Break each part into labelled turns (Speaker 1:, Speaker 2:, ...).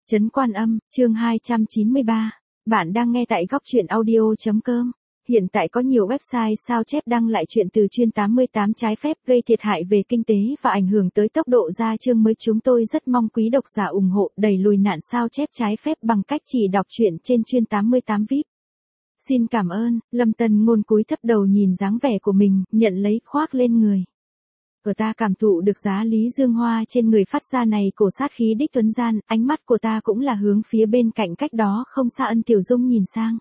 Speaker 1: Trấn Quan Âm, chương 293. Bạn đang nghe tại góc truyện audio.com. Hiện tại có nhiều website sao chép đăng lại chuyện từ chuyên 88 trái phép gây thiệt hại về kinh tế và ảnh hưởng tới tốc độ ra chương mới. Chúng tôi rất mong quý độc giả ủng hộ đẩy lùi nạn sao chép trái phép bằng cách chỉ đọc truyện trên chuyên 88 VIP. Xin cảm ơn. Lâm Tân Ngôn cúi thấp đầu nhìn dáng vẻ của mình, nhận lấy khoác lên người. Ở ta cảm thụ được giá lý dương hoa trên người phát ra này cổ sát khí đích tuấn gian, ánh mắt của ta cũng là hướng phía bên cạnh cách đó không xa Ân Tiểu Dung nhìn sang.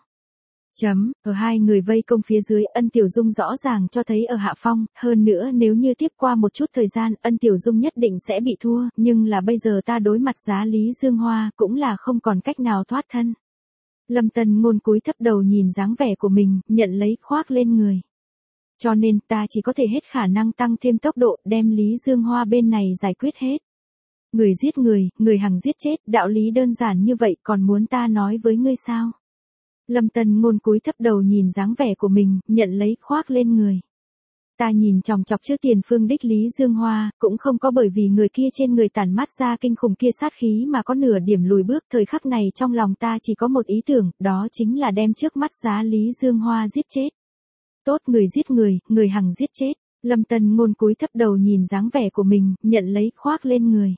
Speaker 1: Ở hai người vây công phía dưới, Ân Tiểu Dung rõ ràng cho thấy ở hạ phong, hơn nữa nếu như tiếp qua một chút thời gian, Ân Tiểu Dung nhất định sẽ bị thua, nhưng là bây giờ ta đối mặt giá lý dương hoa cũng là không còn cách nào thoát thân. Lâm Tân Ngôn cúi thấp đầu nhìn dáng vẻ của mình, nhận lấy khoác lên người. Cho nên ta chỉ có thể hết khả năng tăng thêm tốc độ, đem Lý Dương Hoa bên này giải quyết hết. Người giết người, người hằng giết chết, đạo lý đơn giản như vậy còn muốn ta nói với ngươi sao? Lâm Tân Ngôn cúi thấp đầu nhìn dáng vẻ của mình, nhận lấy khoác lên người. Ta nhìn chòng chọc trước tiền phương đích Lý Dương Hoa, cũng không có bởi vì người kia trên người tản mát ra kinh khủng kia sát khí mà có nửa điểm lùi bước. Thời khắc này trong lòng ta chỉ có một ý tưởng, đó chính là đem trước mắt giá Lý Dương Hoa giết chết. Tốt, người giết người, người hằng giết chết. Lâm Tân Ngôn cúi thấp đầu nhìn dáng vẻ của mình, nhận lấy khoác lên người.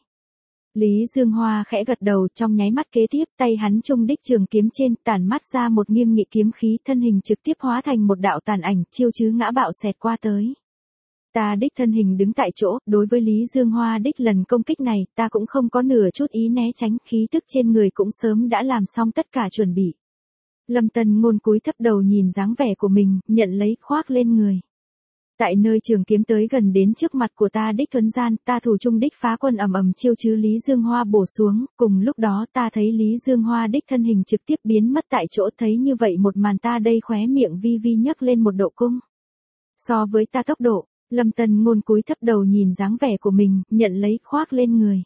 Speaker 1: Lý Dương Hoa khẽ gật đầu, trong nháy mắt kế tiếp tay hắn trung đích trường kiếm trên tản mát ra một nghiêm nghị kiếm khí, thân hình trực tiếp hóa thành một đạo tàn ảnh, chiêu chứ ngã bạo xẹt qua tới. Ta đích thân hình đứng tại chỗ, đối với Lý Dương Hoa đích lần công kích này, ta cũng không có nửa chút ý né tránh, khí tức trên người cũng sớm đã làm xong tất cả chuẩn bị. Lâm Tân Ngôn cúi thấp đầu nhìn dáng vẻ của mình, nhận lấy khoác lên người. Tại nơi trường kiếm tới gần đến trước mặt của ta đích thuấn gian, ta thủ trung đích phá quân ầm ầm chiêu chứ Lý Dương Hoa bổ xuống, cùng lúc đó ta thấy Lý Dương Hoa đích thân hình trực tiếp biến mất tại chỗ. Thấy như vậy một màn, ta đây khóe miệng vi vi nhấc lên một độ cung. So với ta tốc độ, Lâm Tân Ngôn cúi thấp đầu nhìn dáng vẻ của mình, nhận lấy khoác lên người.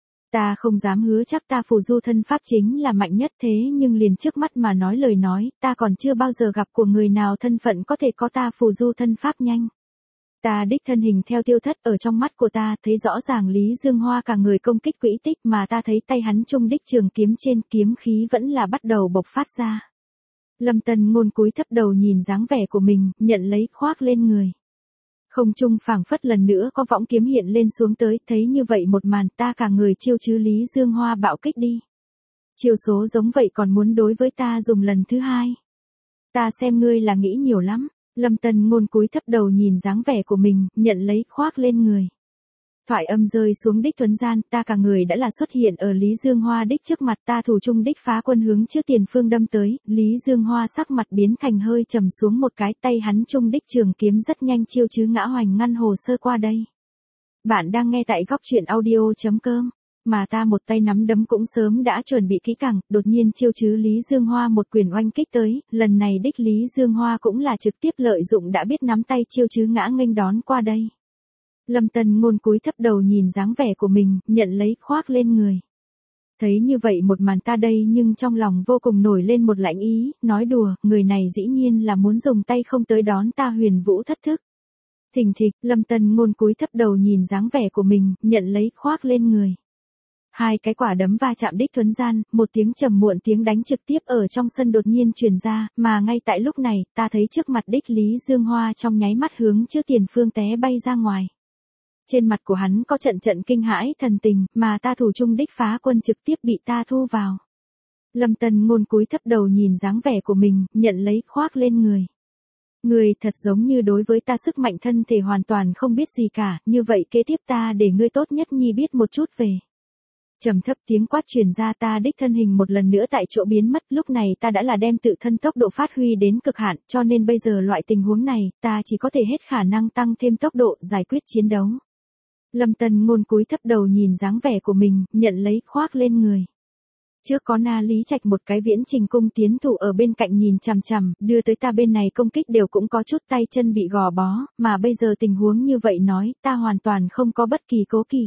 Speaker 1: Ta không dám hứa chắc ta phù du thân pháp chính là mạnh nhất, thế nhưng liền trước mắt mà nói lời nói, ta còn chưa bao giờ gặp của người nào thân phận có thể có ta phù du thân pháp nhanh. Ta đích thân hình theo tiêu thất, ở trong mắt của ta thấy rõ ràng Lý Dương Hoa cả người công kích quỹ tích, mà ta thấy tay hắn trung đích trường kiếm trên, kiếm khí vẫn là bắt đầu bộc phát ra. Lâm Tân Ngôn cúi thấp đầu nhìn dáng vẻ của mình, nhận lấy khoác lên người. Không trung phảng phất lần nữa có võng kiếm hiện lên xuống tới, thấy như vậy một màn, ta cả người chiêu chứ Lý Dương Hoa bạo kích đi. Chiêu số giống vậy còn muốn đối với ta dùng lần thứ hai. Ta xem ngươi là nghĩ nhiều lắm. Lâm Tân Ngôn cúi thấp đầu nhìn dáng vẻ của mình, nhận lấy khoác lên người. Thoại âm rơi xuống đích thuấn gian, ta cả người đã là xuất hiện ở Lý Dương Hoa đích trước mặt, ta thủ trung đích phá quân hướng trước tiền phương đâm tới, Lý Dương Hoa sắc mặt biến thành hơi trầm xuống một cái, tay hắn trung đích trường kiếm rất nhanh chiêu chứ ngã hoành ngăn hồ sơ qua đây. Bạn đang nghe tại góc truyện audio.com, mà ta một tay nắm đấm cũng sớm đã chuẩn bị kỹ càng, đột nhiên chiêu chứ Lý Dương Hoa một quyền oanh kích tới, lần này đích Lý Dương Hoa cũng là trực tiếp lợi dụng đã biết nắm tay chiêu chứ ngã nghênh đón qua đây. Lâm Tân Ngôn cúi thấp đầu nhìn dáng vẻ của mình, nhận lấy khoác lên người. Thấy như vậy một màn, ta đây nhưng trong lòng vô cùng nổi lên một lãnh ý, nói đùa, người này dĩ nhiên là muốn dùng tay không tới đón ta Huyền Vũ thất thức. Thình thịch, Lâm Tân Ngôn cúi thấp đầu nhìn dáng vẻ của mình, nhận lấy khoác lên người. Hai cái quả đấm va chạm đích thuấn gian, một tiếng trầm muộn tiếng đánh trực tiếp ở trong sân đột nhiên truyền ra, mà ngay tại lúc này, ta thấy trước mặt đích Lý Dương Hoa trong nháy mắt hướng trước tiền phương té bay ra ngoài. Trên mặt của hắn có trận trận kinh hãi thần tình, mà ta thủ trung đích phá quân trực tiếp bị ta thu vào. Lâm Tân Ngôn cúi thấp đầu nhìn dáng vẻ của mình, nhận lấy khoác lên người. Người thật giống như đối với ta sức mạnh thân thể hoàn toàn không biết gì cả, như vậy kế tiếp ta để ngươi tốt nhất nhi biết một chút về. Trầm thấp tiếng quát truyền ra, ta đích thân hình một lần nữa tại chỗ biến mất, lúc này ta đã là đem tự thân tốc độ phát huy đến cực hạn, cho nên bây giờ loại tình huống này, ta chỉ có thể hết khả năng tăng thêm tốc độ, giải quyết chiến đấu. Lâm Tân Ngôn cúi thấp đầu nhìn dáng vẻ của mình, nhận lấy khoác lên người. Trước có Na Lý Trạch một cái Viễn Trình cung tiến thủ ở bên cạnh nhìn chằm chằm, đưa tới ta bên này công kích đều cũng có chút tay chân bị gò bó, mà bây giờ tình huống như vậy nói, ta hoàn toàn không có bất kỳ cố kỵ.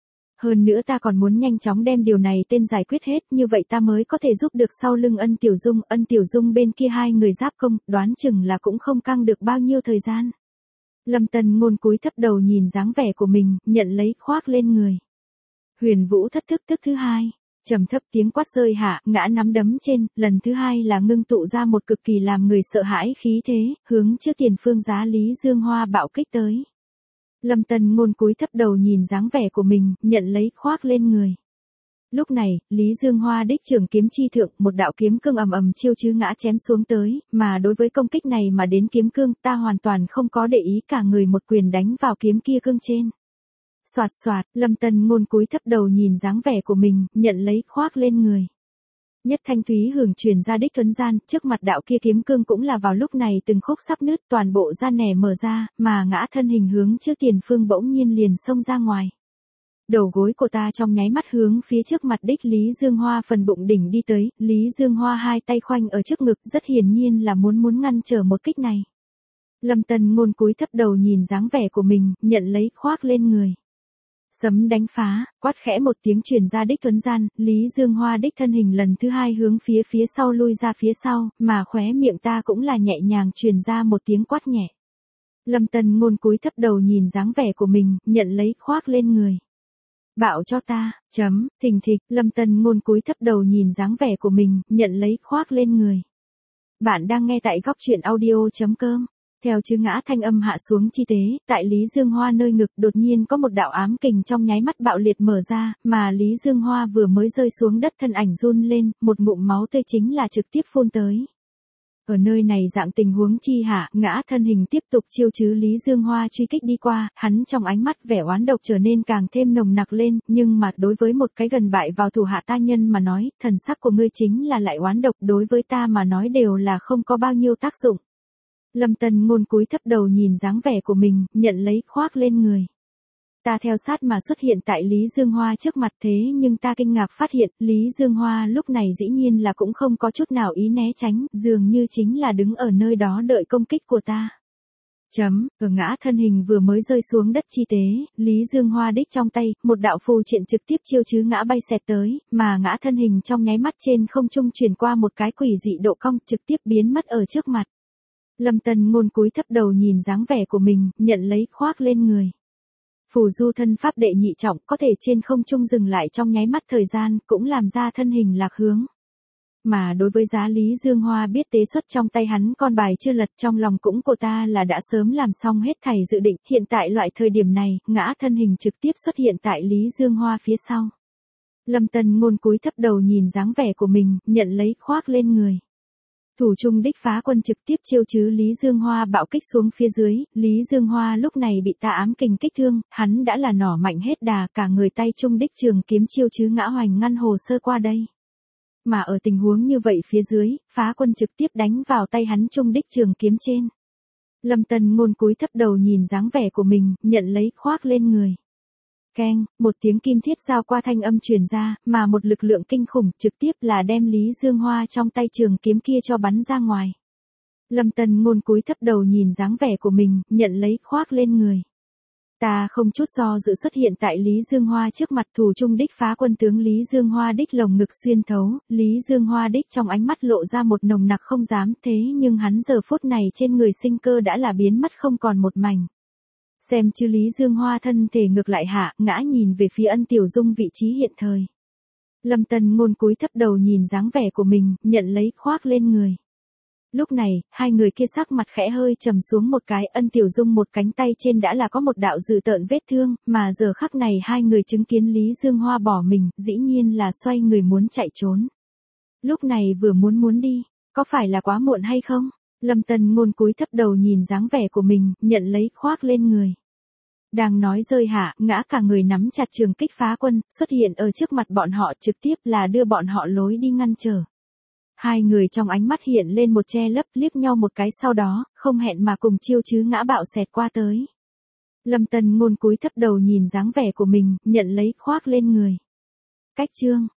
Speaker 1: Hơn nữa ta còn muốn nhanh chóng đem điều này tên giải quyết hết, như vậy ta mới có thể giúp được sau lưng Ân Tiểu Dung bên kia hai người giáp công, đoán chừng là cũng không căng được bao nhiêu thời gian. Lâm Tân Ngôn cúi thấp đầu nhìn dáng vẻ của mình, nhận lấy khoác lên người. Huyền Vũ thất thức thức thứ hai. Trầm thấp tiếng quát rơi hạ, ngã nắm đấm trên, lần thứ hai là ngưng tụ ra một cực kỳ làm người sợ hãi khí thế, hướng trước tiền phương giá Lý Dương Hoa bạo kích tới. Lâm Tân Ngôn cúi thấp đầu nhìn dáng vẻ của mình, nhận lấy khoác lên người. Lúc này, Lý Dương Hoa đích trường kiếm chi thượng, một đạo kiếm cương ầm ầm chiêu chứ ngã chém xuống tới, mà đối với công kích này mà đến kiếm cương, ta hoàn toàn không có để ý, cả người một quyền đánh vào kiếm kia cương trên. Soạt soạt, Lâm Tân Ngôn cúi thấp đầu nhìn dáng vẻ của mình, nhận lấy khoác lên người. Nhất thanh thúy hưởng truyền ra đích thuấn gian, trước mặt đạo kia kiếm cương cũng là vào lúc này từng khúc sắp nứt, toàn bộ da nẻ mở ra, mà ngã thân hình hướng trước tiền phương bỗng nhiên liền xông ra ngoài. Đầu gối của ta trong nháy mắt hướng phía trước mặt đích Lý Dương Hoa phần bụng đỉnh đi tới, Lý Dương Hoa hai tay khoanh ở trước ngực, rất hiển nhiên là muốn ngăn trở một kích này. Lâm Tân Ngôn cúi thấp đầu nhìn dáng vẻ của mình, nhận lấy khoác lên người. Sấm đánh phá, quát khẽ một tiếng truyền ra đích thuấn gian, Lý Dương Hoa đích thân hình lần thứ hai hướng phía sau lui ra phía sau, mà khóe miệng ta cũng là nhẹ nhàng truyền ra một tiếng quát nhẹ. Lâm Tân Ngôn cúi thấp đầu nhìn dáng vẻ của mình, nhận lấy khoác lên người. Bạo cho ta, thình thịch, Lâm Tân Ngôn cúi thấp đầu nhìn dáng vẻ của mình, nhận lấy khoác lên người. Bạn đang nghe tại góc truyện audio.com. Theo chữ ngã thanh âm hạ xuống chi tế, tại Lý Dương Hoa nơi ngực đột nhiên có một đạo ám kình trong nháy mắt bạo liệt mở ra, mà Lý Dương Hoa vừa mới rơi xuống đất thân ảnh run lên, một ngụm máu tươi chính là trực tiếp phun tới. Ở nơi này dạng tình huống chi hạ, ngã thân hình tiếp tục chiêu chứ Lý Dương Hoa truy kích đi qua, hắn trong ánh mắt vẻ oán độc trở nên càng thêm nồng nặc lên, nhưng mà đối với một cái gần bại vào thủ hạ ta nhân mà nói, thần sắc của ngươi chính là lại oán độc, đối với ta mà nói đều là không có bao nhiêu tác dụng. Lâm Tân Ngôn cúi thấp đầu nhìn dáng vẻ của mình, nhận lấy khoác lên người. Ta theo sát mà xuất hiện tại Lý Dương Hoa trước mặt, thế nhưng ta kinh ngạc phát hiện, Lý Dương Hoa lúc này dĩ nhiên là cũng không có chút nào ý né tránh, dường như chính là đứng ở nơi đó đợi công kích của ta. Ở ngã thân hình vừa mới rơi xuống đất chi tế, Lý Dương Hoa đích trong tay, một đạo phù triện trực tiếp chiêu chứ ngã bay xẹt tới, mà ngã thân hình trong nháy mắt trên không trung chuyển qua một cái quỷ dị độ cong, trực tiếp biến mất ở trước mặt. Lâm Tân Ngôn cúi thấp đầu nhìn dáng vẻ của mình, nhận lấy khoác lên người. Phù du thân pháp đệ nhị trọng, có thể trên không trung dừng lại trong nháy mắt thời gian, cũng làm ra thân hình lạc hướng. Mà đối với giá Lý Dương Hoa biết tế xuất trong tay hắn con bài chưa lật, trong lòng cũng của ta là đã sớm làm xong hết thảy dự định, hiện tại loại thời điểm này, ngã thân hình trực tiếp xuất hiện tại Lý Dương Hoa phía sau. Lâm Tân Ngôn cúi thấp đầu nhìn dáng vẻ của mình, nhận lấy khoác lên người. Thủ trung đích phá quân trực tiếp chiêu chứ Lý Dương Hoa bạo kích xuống phía dưới, Lý Dương Hoa lúc này bị ta ám kình kích thương, hắn đã là nỏ mạnh hết đà, cả người tay trung đích trường kiếm chiêu chứ ngã hoành ngăn hồ sơ qua đây. Mà ở tình huống như vậy phía dưới, phá quân trực tiếp đánh vào tay hắn trung đích trường kiếm trên. Lâm Tân Ngôn cúi thấp đầu nhìn dáng vẻ của mình, nhận lấy khoác lên người. Keng, một tiếng kim thiết giao qua thanh âm truyền ra, mà một lực lượng kinh khủng trực tiếp là đem Lý Dương Hoa trong tay trường kiếm kia cho bắn ra ngoài. Lâm Tân Ngôn cúi thấp đầu nhìn dáng vẻ của mình, nhận lấy khoác lên người. Ta không chút do dự xuất hiện tại Lý Dương Hoa trước mặt, thủ trung đích phá quân tướng Lý Dương Hoa đích lồng ngực xuyên thấu, Lý Dương Hoa đích trong ánh mắt lộ ra một nồng nặc không dám, thế nhưng hắn giờ phút này trên người sinh cơ đã là biến mất không còn một mảnh. Xem chứ Lý Dương Hoa thân thể ngược lại hạ, ngã nhìn về phía Ân Tiểu Dung vị trí hiện thời. Lâm Tân Ngôn cúi thấp đầu nhìn dáng vẻ của mình, nhận lấy khoác lên người. Lúc này, hai người kia sắc mặt khẽ hơi trầm xuống một cái, Ân Tiểu Dung một cánh tay trên đã là có một đạo dữ tợn vết thương, mà giờ khắc này hai người chứng kiến Lý Dương Hoa bỏ mình, dĩ nhiên là xoay người muốn chạy trốn. Lúc này vừa muốn đi, có phải là quá muộn hay không? Lâm Tân Ngôn cúi thấp đầu nhìn dáng vẻ của mình, nhận lấy khoác lên người. Đang nói rơi hạ, ngã cả người nắm chặt trường kích phá quân, xuất hiện ở trước mặt bọn họ trực tiếp là đưa bọn họ lối đi ngăn trở. Hai người trong ánh mắt hiện lên một che lấp, liếc nhau một cái sau đó, không hẹn mà cùng chiêu chứ ngã bạo xẹt qua tới. Lâm Tân Ngôn cúi thấp đầu nhìn dáng vẻ của mình, nhận lấy khoác lên người. Cách chương